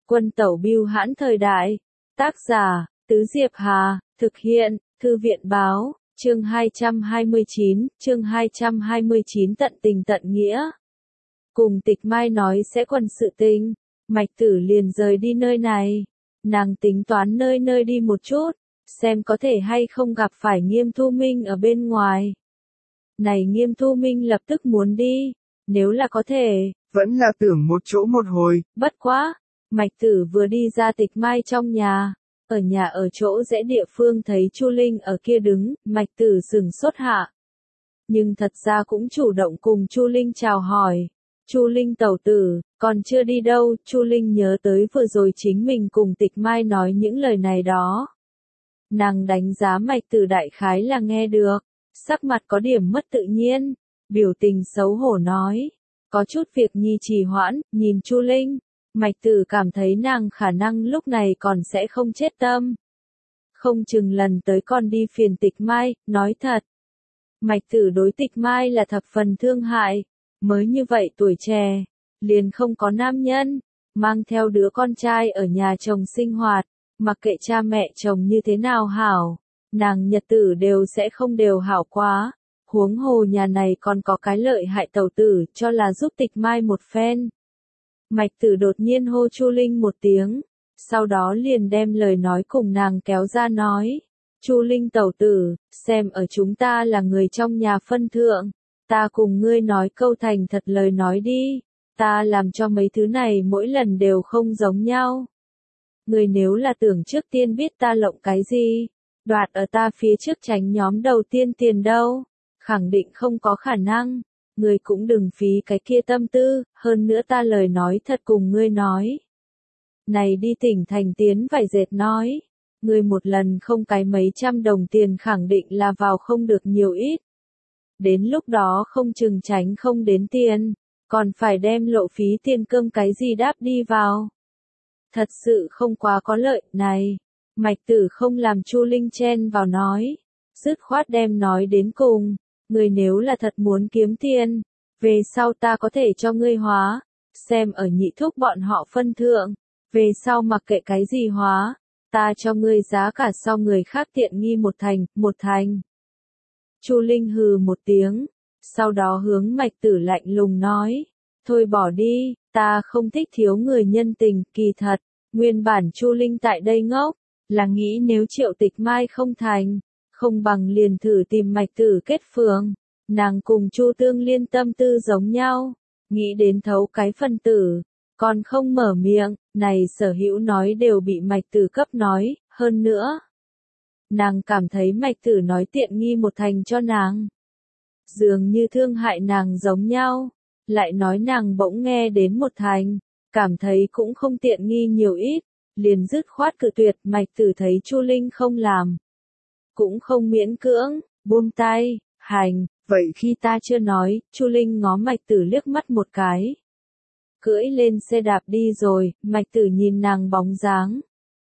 Quân tẩu bưu hãn thời đại. Tác giả, Tứ Diệp Hà, thực hiện, Thư viện báo, chương 229 tận tình tận nghĩa. Cùng Tịch Mai nói sẽ quân sự tình, Mạch Tử liền rời đi nơi này. Nàng tính toán nơi nơi đi một chút, xem có thể hay không gặp phải Nghiêm Thu Minh ở bên ngoài. Này Nghiêm Thu Minh lập tức muốn đi, nếu là có thể, vẫn là tưởng một chỗ một hồi. Bất quá, Mạch Tử vừa đi ra Tịch Mai trong nhà, ở nhà ở chỗ rẽ địa phương thấy Chu Linh ở kia đứng, Mạch Tử sửng sốt hạ. Nhưng thật ra cũng chủ động cùng Chu Linh chào hỏi. Chu Linh tẩu tử, còn chưa đi đâu, Chu Linh nhớ tới vừa rồi chính mình cùng Tịch Mai nói những lời này đó. Nàng đánh giá Mạch Tử đại khái là nghe được, sắc mặt có điểm mất tự nhiên, biểu tình xấu hổ nói. Có chút việc nhi trì hoãn, nhìn Chu Linh, Mạch Tử cảm thấy nàng khả năng lúc này còn sẽ không chết tâm. Không chừng lần tới còn đi phiền Tịch Mai, nói thật. Mạch Tử đối Tịch Mai là thập phần thương hại, mới như vậy tuổi trẻ, liền không có nam nhân, mang theo đứa con trai ở nhà chồng sinh hoạt, mặc kệ cha mẹ chồng như thế nào hảo, nàng nhật tử đều sẽ không đều hảo quá. Huống hồ nhà này còn có cái lợi hại tẩu tử cho là giúp Tịch Mai một phen. Mạch Tử đột nhiên hô Chu Linh một tiếng, sau đó liền đem lời nói cùng nàng kéo ra nói. Chu Linh tẩu tử, xem ở chúng ta là người trong nhà phân thượng, ta cùng ngươi nói câu thành thật lời nói đi, ta làm cho mấy thứ này mỗi lần đều không giống nhau. Ngươi nếu là tưởng trước tiên biết ta lộng cái gì, đoạt ở ta phía trước tránh nhóm đầu tiên tiền đâu. Khẳng định không có khả năng, ngươi cũng đừng phí cái kia tâm tư, hơn nữa ta lời nói thật cùng ngươi nói. Này đi tỉnh thành tiến vải dệt nói, ngươi một lần không cái mấy trăm đồng tiền khẳng định là vào không được nhiều ít. Đến lúc đó không chừng tránh không đến tiền, còn phải đem lộ phí tiền cơm cái gì đáp đi vào. Thật sự không quá có lợi, này, Mạch Tử không làm Chu Linh chen vào nói, dứt khoát đem nói đến cùng. Ngươi nếu là thật muốn kiếm tiền, về sau ta có thể cho ngươi hóa, xem ở nhị thúc bọn họ phân thượng, về sau mặc kệ cái gì hóa, ta cho ngươi giá cả so người khác tiện nghi một thành. Chu Linh hừ một tiếng, sau đó hướng Mạch Tử lạnh lùng nói, thôi bỏ đi, ta không thích thiếu người nhân tình, kỳ thật, nguyên bản Chu Linh tại đây ngốc, là nghĩ nếu Triệu Tịch Mai không thành. Không bằng liền thử tìm Mạch Tử kết phường, nàng cùng Chu Tương Liên tâm tư giống nhau, nghĩ đến thấu cái phân tử, còn không mở miệng, này sở hữu nói đều bị Mạch Tử cấp nói, hơn nữa. Nàng cảm thấy Mạch Tử nói tiện nghi một thành cho nàng. Dường như thương hại nàng giống nhau, lại nói nàng bỗng nghe đến một thành, cảm thấy cũng không tiện nghi nhiều ít, liền dứt khoát cự tuyệt. Mạch Tử thấy Chu Linh không làm. Cũng không miễn cưỡng, buông tay, hành, vậy khi ta chưa nói, Chu Linh ngó Mạch Tử liếc mắt một cái. Cưỡi lên xe đạp đi rồi, Mạch Tử nhìn nàng bóng dáng.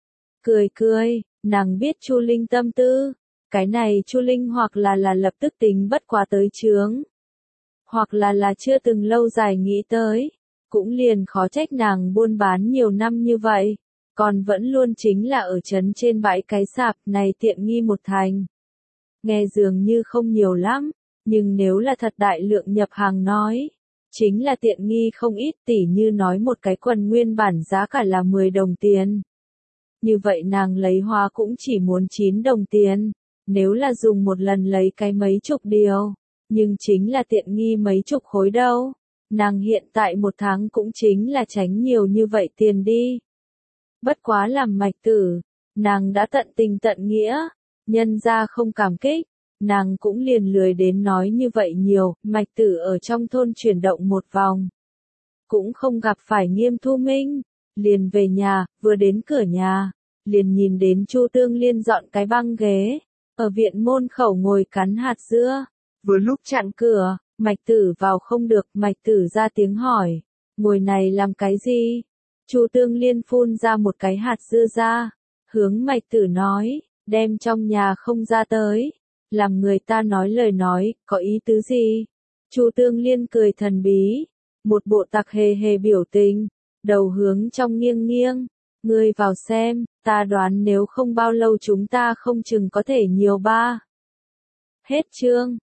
Cười, nàng biết Chu Linh tâm tư, cái này Chu Linh hoặc là lập tức tính bất quá tới chướng. Hoặc là chưa từng lâu dài nghĩ tới, cũng liền khó trách nàng buôn bán nhiều năm như vậy. Còn vẫn luôn chính là ở trấn trên bãi cái sạp này tiện nghi một thành. Nghe dường như không nhiều lắm, nhưng nếu là thật đại lượng nhập hàng nói, chính là tiện nghi không ít, tỉ như nói một cái quần nguyên bản giá cả là 10 đồng tiền. Như vậy nàng lấy hoa cũng chỉ muốn 9 đồng tiền, nếu là dùng một lần lấy cái mấy chục điều, nhưng chính là tiện nghi mấy chục khối đâu. Nàng hiện tại một tháng cũng chính là tránh nhiều như vậy tiền đi. Bất quá làm Mạch Tử, nàng đã tận tình tận nghĩa, nhân ra không cảm kích, nàng cũng liền lười đến nói như vậy nhiều. Mạch Tử ở trong thôn chuyển động một vòng, cũng không gặp phải Nghiêm Thu Minh, liền về nhà, vừa đến cửa nhà, liền nhìn đến Chu Tương Liên dọn cái băng ghế, ở viện môn khẩu ngồi cắn hạt dưa, vừa lúc chặn cửa, Mạch Tử vào không được. Mạch Tử ra tiếng hỏi, ngồi này làm cái gì? Chu Tương Liên phun ra một cái hạt dưa ra, hướng Mạch Tử nói, đem trong nhà không ra tới, làm người ta nói lời nói, có ý tứ gì? Chu Tương Liên cười thần bí, một bộ tặc hề hề biểu tình, đầu hướng trong nghiêng nghiêng, Ngươi vào xem, ta đoán nếu không bao lâu chúng ta không chừng có thể nhiều ba. Hết chương.